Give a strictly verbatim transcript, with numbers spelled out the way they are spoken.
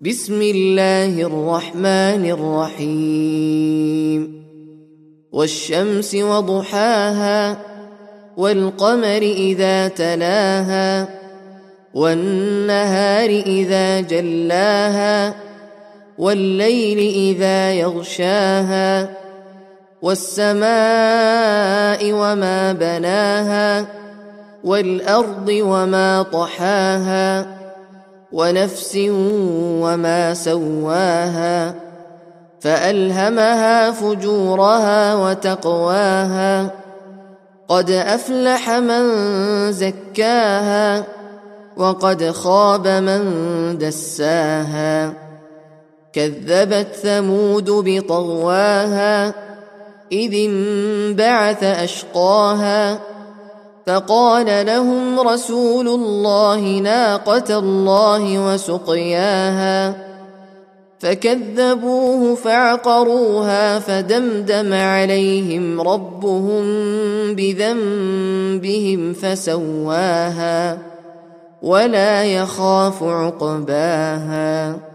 بسم الله الرحمن الرحيم والشمس وضحاها والقمر إذا تلاها والنهار إذا جلاها والليل إذا يغشاها والسماء وما بناها والأرض وما طحاها ونفس وما سواها فألهمها فجورها وتقواها قد أفلح من زكاها وقد خاب من دساها كذبت ثمود بطغواها إذ انبعث أشقاها فقال لهم رسول الله ناقة الله وسقياها فكذبوه فعقروها فدمدم عليهم ربهم بذنبهم فسواها ولا يخاف عقباها.